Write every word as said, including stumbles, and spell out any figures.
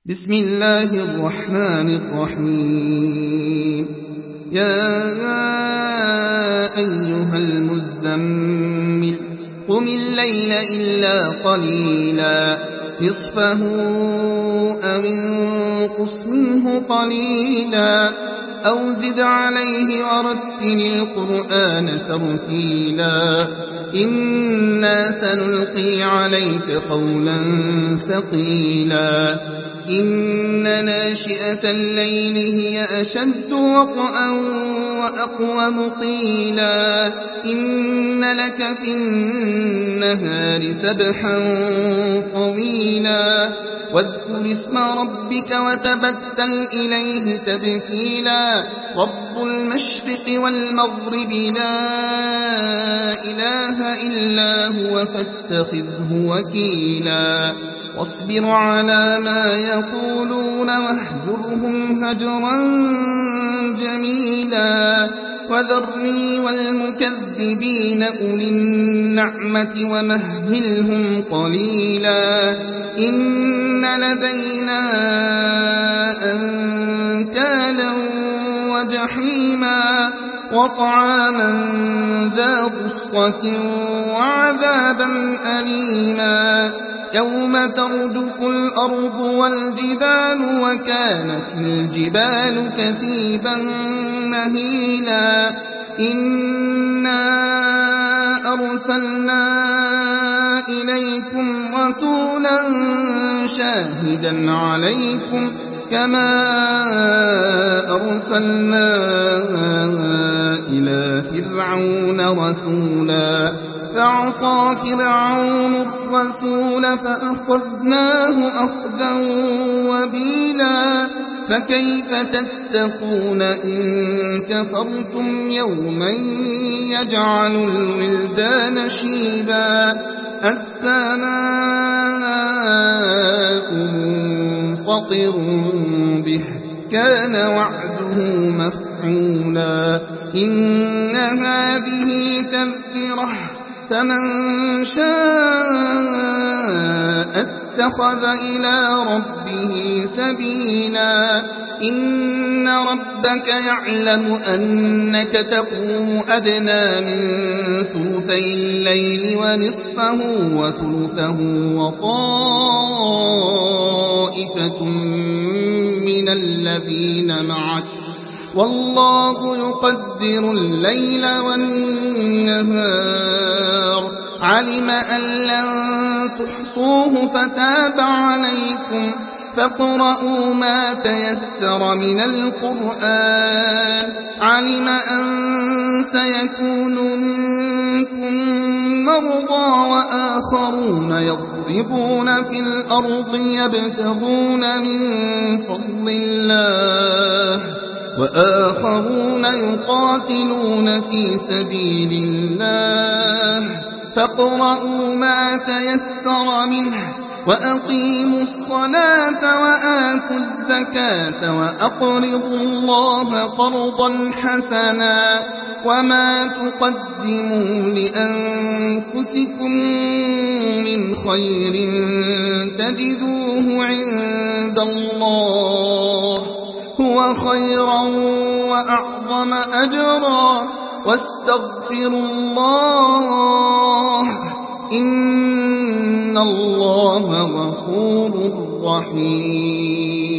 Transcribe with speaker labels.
Speaker 1: بسم الله الرحمن الرحيم. يا أيها المزمل قم الليل إلا قليلا نصفه أو انقص منه قليلا أو زد عليه ورتل القرآن ترتيلا إنا سنلقي عليك قولا ثقيلا إن ناشئة الليل هي أشد وطئا وأقوم قيلا إن لك في النهار سبحا طويلا واذكر اسم ربك وتبتل إليه تبتيلا رب المشرق والمغرب لا إله إلا هو فاتخذه وكيلا واصبر على ما يقولون واهجرهم هجرا جميلا وذرني والمكذبين أولي النعمة ومهلهم قليلا إن لدينا أنكالا وجحيما وطعاما ذا غصة وعذابا أليما يوم ترجف الأرض والجبال وكانت الجبال كثيبا مهيلا إنا أرسلنا إليكم رسولا شاهدا عليكم كما أرسلنا إلى فرعون رسولا فعصى فرعون الرسول فأخذناه أخذا وبيلا فكيف تتقون إن كفرتم يوما يجعل الولدان شيبا السماء منفطر به كان وعده مفعولا إن هذه تذكرة فمن شاء اتخذ إلى ربه سبيلا إن ربك يعلم أنك تقوم أدنى من ثلثي الليل ونصفه وثلثه وطائفة من الذين معك والله يقدر الليل والنهار علم أن لن تحصوه فتاب عليكم فاقرؤوا ما تيسر من القرآن علم أن سيكون منكم مرضى وآخرون يضربون في الأرض يبتغون من فضل الله وآخرون يقاتلون في سبيل الله فاقرؤوا ما تيسر منه وأقيموا الصلاة وآتوا الزكاة وأقرضوا الله قرضا حسنا وما تقدموا لأنفسكم من خير تجدوه عند الله هو خيرا وأعظم أجرا واستغفروا الله إن الله غفور رحيم.